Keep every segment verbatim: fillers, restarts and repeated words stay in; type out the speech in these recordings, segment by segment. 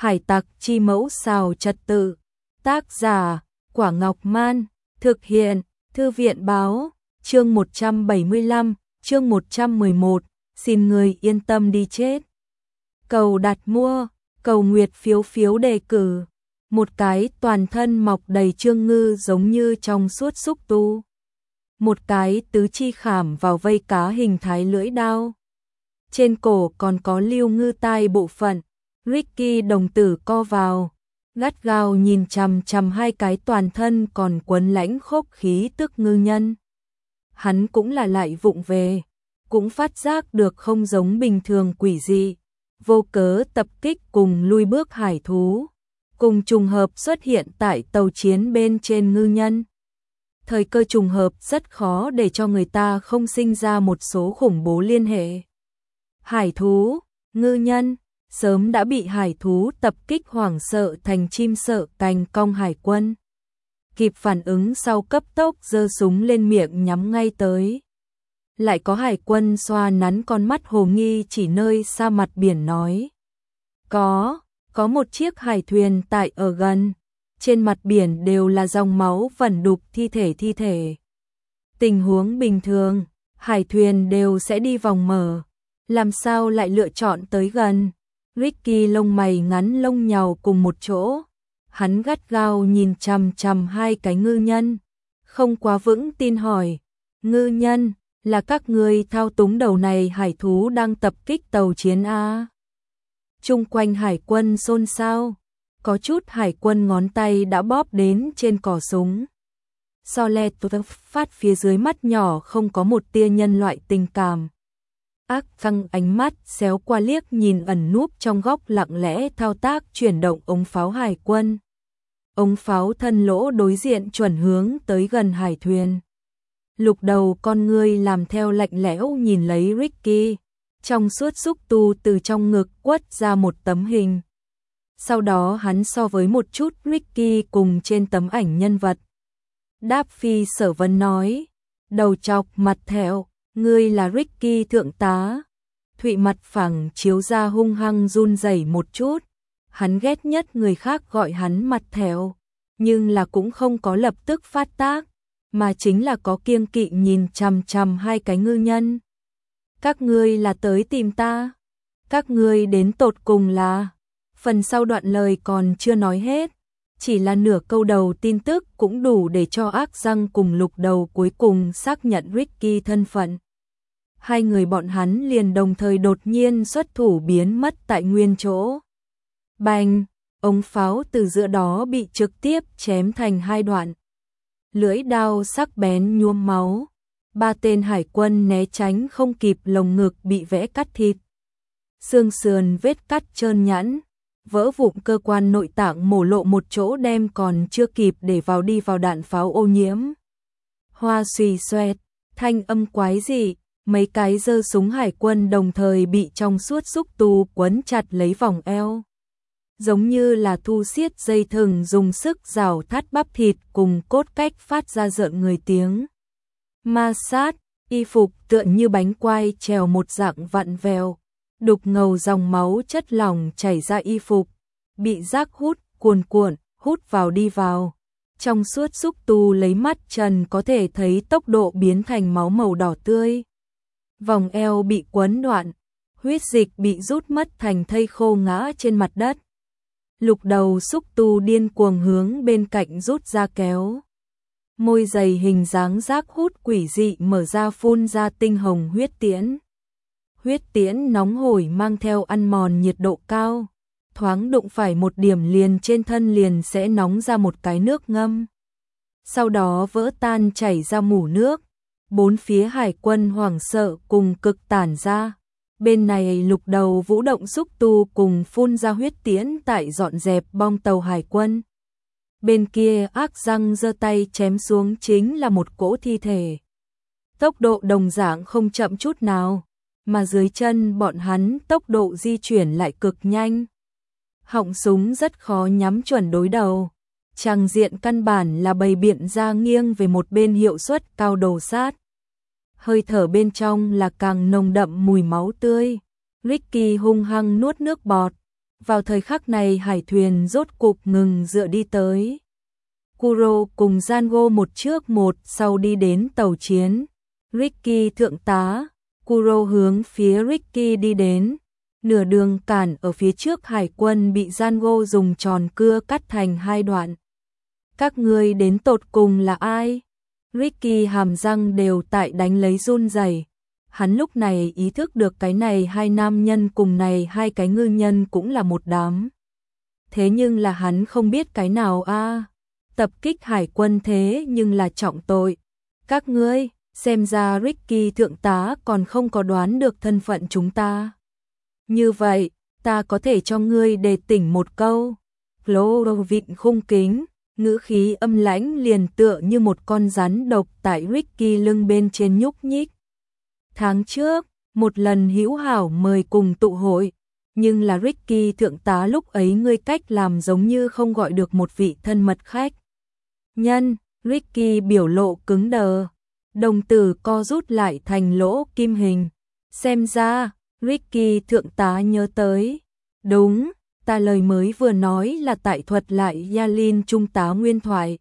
Hải tặc chi mẫu xào trật tự. Tác giả Quả Ngọc Man. Thực hiện Thư viện báo. Chương một trăm bảy mươi lăm, chương một trăm mười một. Xin người yên tâm đi chết. Cầu đặt mua, cầu nguyệt phiếu phiếu đề cử. Một cái toàn thân mọc đầy trương ngư giống như trong suốt xúc tu. Một cái tứ chi khảm vào vây cá hình thái lưỡi đao. Trên cổ còn có lưu ngư tai bộ phận. Ricky đồng tử co vào, gắt gao nhìn chằm chằm hai cái toàn thân còn quấn lãnh khốc khí tức ngư nhân. Hắn cũng là lại vụng về, cũng phát giác được không giống bình thường quỷ dị, vô cớ tập kích cùng lui bước hải thú, cùng trùng hợp xuất hiện tại tàu chiến bên trên ngư nhân. Thời cơ trùng hợp rất khó để cho người ta không sinh ra một số khủng bố liên hệ. Hải thú, ngư nhân, sớm đã bị hải thú tập kích hoảng sợ thành chim sợ cành cong hải quân. Kịp phản ứng sau cấp tốc giơ súng lên miệng nhắm ngay tới. Lại có hải quân xoa nắn con mắt hồ nghi chỉ nơi xa mặt biển nói. Có, có một chiếc hải thuyền tại ở gần. Trên mặt biển đều là dòng máu vẩn đục thi thể thi thể. Tình huống bình thường, hải thuyền đều sẽ đi vòng mở. Làm sao lại lựa chọn tới gần? Ricky lông mày ngắn lông nhàu cùng một chỗ. Hắn gắt gao nhìn chằm chằm hai cái ngư nhân. Không quá vững tin hỏi. Ngư nhân, là các ngươi thao túng đầu này hải thú đang tập kích tàu chiến A. Trung quanh hải quân xôn xao. Có chút hải quân ngón tay đã bóp đến trên cò súng. Solet phát phía dưới mắt nhỏ không có một tia nhân loại tình cảm. Ác căng ánh mắt xéo qua liếc nhìn ẩn núp trong góc lặng lẽ thao tác chuyển động ống pháo hải quân. Ống pháo thân lỗ đối diện chuẩn hướng tới gần hải thuyền. Lục đầu con ngươi làm theo lạnh lẽo nhìn lấy Ricky. Trong suốt xúc tu từ trong ngực quất ra một tấm hình. Sau đó hắn so với một chút Ricky cùng trên tấm ảnh nhân vật. Đáp phi sở vấn nói. Đầu chọc mặt thẹo. Ngươi là Ricky thượng tá. Thụy mặt phẳng chiếu ra hung hăng run rẩy một chút. Hắn ghét nhất người khác gọi hắn mặt thẹo, nhưng là cũng không có lập tức phát tác, mà chính là có kiêng kỵ nhìn chằm chằm hai cái ngư nhân. Các ngươi là tới tìm ta? Các ngươi đến tột cùng là? Phần sau đoạn lời còn chưa nói hết, chỉ là nửa câu đầu tin tức cũng đủ để cho ác răng cùng lục đầu cuối cùng xác nhận Ricky thân phận. Hai người bọn hắn liền đồng thời đột nhiên xuất thủ biến mất tại nguyên chỗ. Bành, ống pháo từ giữa đó bị trực tiếp chém thành hai đoạn. Lưỡi đao sắc bén nhuốm máu. Ba tên hải quân né tránh không kịp, lồng ngực bị vẽ cắt thịt. Xương sườn vết cắt trơn nhẵn. Vỡ vụn cơ quan nội tạng mổ lộ một chỗ đem còn chưa kịp để vào đi vào đạn pháo ô nhiễm. Hoa xùy xoẹt, thanh âm quái dị, mấy cái giơ súng hải quân đồng thời bị trong suốt xúc tu quấn chặt lấy vòng eo. Giống như là thu xiết dây thừng dùng sức rào thắt bắp thịt cùng cốt cách phát ra rợn người tiếng. Ma sát, y phục tựa như bánh quai trèo một dạng vặn vẹo. Đục ngầu dòng máu chất lỏng chảy ra y phục, bị rác hút, cuồn cuộn, hút vào đi vào. Trong suốt xúc tu lấy mắt trần có thể thấy tốc độ biến thành máu màu đỏ tươi. Vòng eo bị quấn đoạn, huyết dịch bị rút mất thành thây khô ngã trên mặt đất. Lục đầu xúc tu điên cuồng hướng bên cạnh rút ra kéo. Môi dày hình dáng rác hút quỷ dị mở ra phun ra tinh hồng huyết tiễn. Huyết tiễn nóng hổi mang theo ăn mòn nhiệt độ cao, thoáng đụng phải một điểm liền trên thân liền sẽ nóng ra một cái nước ngâm. Sau đó vỡ tan chảy ra mủ nước, bốn phía hải quân hoảng sợ cùng cực tản ra. Bên này lục đầu vũ động xúc tu cùng phun ra huyết tiễn tại dọn dẹp bong tàu hải quân. Bên kia ác răng giơ tay chém xuống chính là một cỗ thi thể. Tốc độ đồng dạng không chậm chút nào. Mà dưới chân bọn hắn tốc độ di chuyển lại cực nhanh. Họng súng rất khó nhắm chuẩn đối đầu. Tràng diện căn bản là bày biện ra nghiêng về một bên hiệu suất cao đồ sát. Hơi thở bên trong là càng nồng đậm mùi máu tươi. Ricky hung hăng nuốt nước bọt. Vào thời khắc này hải thuyền rốt cục ngừng dựa đi tới. Kuro cùng Django một trước một sau đi đến tàu chiến. Ricky thượng tá, Kuro hướng phía Ricky đi đến. Nửa đường cản ở phía trước hải quân bị Django dùng tròn cưa cắt thành hai đoạn. Các ngươi đến tột cùng là ai? Ricky hàm răng đều tại đánh lấy run rẩy. Hắn lúc này ý thức được cái này hai nam nhân cùng này hai cái ngư nhân cũng là một đám. Thế nhưng là hắn không biết cái nào a à. Tập kích hải quân thế nhưng là trọng tội. Các ngươi, xem ra Ricky thượng tá còn không có đoán được thân phận chúng ta. Như vậy, ta có thể cho ngươi đề tỉnh một câu. Cloro vịn khung kính, ngữ khí âm lãnh liền tựa như một con rắn độc tại Ricky lưng bên trên nhúc nhích. Tháng trước, một lần hữu hảo mời cùng tụ hội, nhưng là Ricky thượng tá lúc ấy ngươi cách làm giống như không gọi được một vị thân mật khách. Nhân, Ricky biểu lộ cứng đờ, đồng tử co rút lại thành lỗ kim hình. Xem ra, Ricky thượng tá nhớ tới. Đúng, ta lời mới vừa nói là tại thuật lại Yalin trung tá nguyên thoại.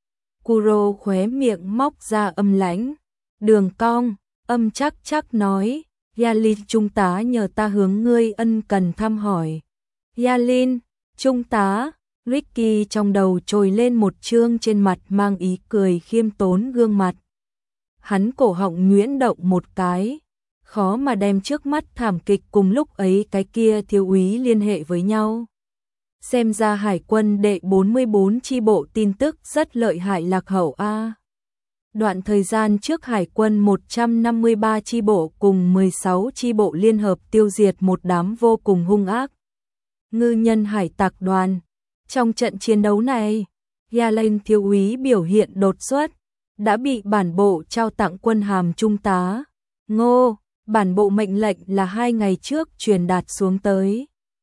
Kuro khóe miệng móc ra âm lãnh. Đường cong, âm chắc chắc nói. Yalin trung tá nhờ ta hướng ngươi ân cần thăm hỏi. Yalin, trung tá, Ricky trong đầu trồi lên một chương trên mặt mang ý cười khiêm tốn gương mặt. Hắn cổ họng nhuyễn động một cái. Khó mà đem trước mắt thảm kịch cùng lúc ấy cái kia thiếu úy liên hệ với nhau. Xem ra hải quân đệ bốn mươi bốn chi bộ tin tức rất lợi hại lạc hậu a. Đoạn thời gian trước hải quân một trăm năm mươi ba chi bộ cùng mười sáu chi bộ liên hợp tiêu diệt một đám vô cùng hung ác ngư nhân hải tặc đoàn. Trong trận chiến đấu này, Yalin thiếu úy biểu hiện đột xuất, đã bị bản bộ trao tặng quân hàm trung tá. Ngô, bản bộ mệnh lệnh là hai ngày trước truyền đạt xuống tới.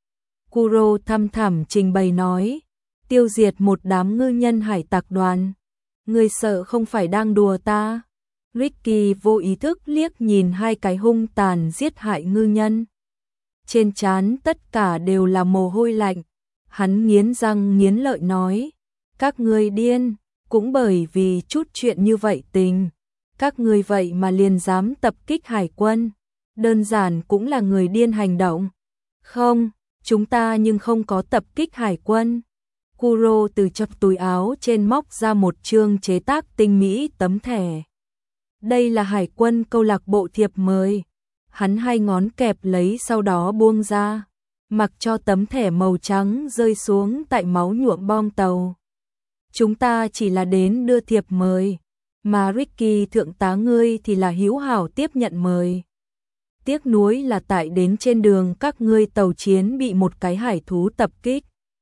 Kuro thăm thẳm trình bày nói, tiêu diệt một đám ngư nhân hải tặc đoàn. Ngươi sợ không phải đang đùa ta? Ricky vô ý thức liếc nhìn hai cái hung tàn giết hại ngư nhân. Trên trán tất cả đều là mồ hôi lạnh. Hắn nghiến răng nghiến lợi nói, các ngươi điên, cũng bởi vì chút chuyện như vậy tình. Các ngươi vậy mà liền dám tập kích hải quân, đơn giản cũng là người điên hành động. Không, chúng ta nhưng không có tập kích hải quân. Kuro từ chập túi áo trên móc ra một chương chế tác tinh mỹ tấm thẻ. Đây là hải quân câu lạc bộ thiệp mời. Hắn hai ngón kẹp lấy sau đó buông ra, mặc cho tấm thẻ màu trắng rơi xuống tại máu nhuộm bong tàu. Chúng ta chỉ là đến đưa thiệp mời, mà Ricky thượng tá ngươi thì là hữu hảo tiếp nhận mời. Tiếc nuối là tại đến trên đường các ngươi tàu chiến bị một cái hải thú tập kích.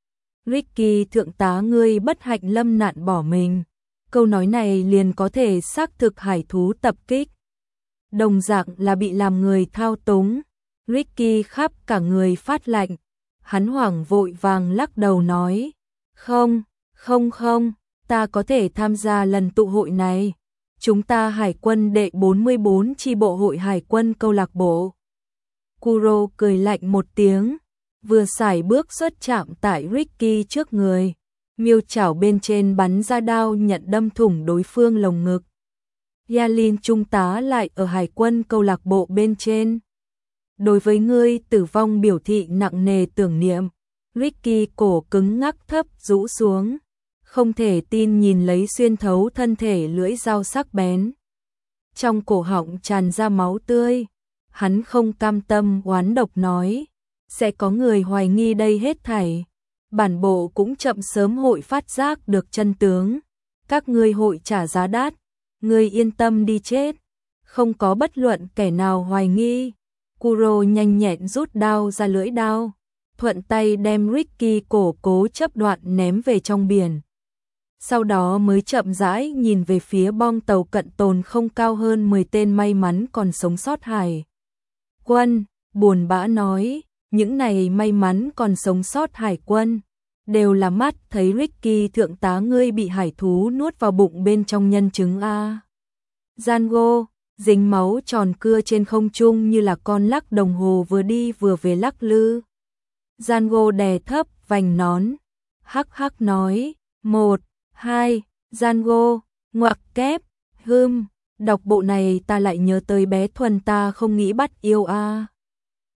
Ricky thượng tá ngươi bất hạnh lâm nạn bỏ mình. Câu nói này liền có thể xác thực hải thú tập kích. Đồng dạng là bị làm người thao túng. Ricky khắp cả người phát lạnh. Hắn hoảng vội vàng lắc đầu nói, không, không không, ta có thể tham gia lần tụ hội này. Chúng ta hải quân đệ bốn mươi bốn chi bộ hội hải quân câu lạc bộ. Kuro cười lạnh một tiếng, vừa sải bước xuất chạm tại Ricky trước người. Miêu chảo bên trên bắn ra đao nhận đâm thủng đối phương lồng ngực. Yalin trung tá lại ở hải quân câu lạc bộ bên trên. Đối với ngươi tử vong biểu thị nặng nề tưởng niệm. Ricky cổ cứng ngắc thấp rũ xuống, không thể tin nhìn lấy xuyên thấu thân thể lưỡi dao sắc bén. Trong cổ họng tràn ra máu tươi, hắn không cam tâm oán độc nói, sẽ có người hoài nghi đây hết thảy. Bản bộ cũng chậm sớm hội phát giác được chân tướng. Các ngươi hội trả giá đắt, ngươi yên tâm đi chết. Không có bất luận kẻ nào hoài nghi. Kuro nhanh nhẹn rút đao ra lưỡi đao, thuận tay đem Ricky cổ cố chấp đoạn ném về trong biển. Sau đó mới chậm rãi nhìn về phía bong tàu cận tồn không cao hơn mười tên may mắn còn sống sót hải quân, buồn bã nói, những này may mắn còn sống sót hải quân, đều là mắt thấy Ricky thượng tá ngươi bị hải thú nuốt vào bụng bên trong nhân chứng a. Django, dính máu tròn cưa trên không trung như là con lắc đồng hồ vừa đi vừa về lắc lư. Django đè thấp vành nón, hắc hắc nói, một, hai, Django, ngoặc kép, hưm, đọc bộ này ta lại nhớ tới bé Thuần ta không nghĩ bắt yêu a.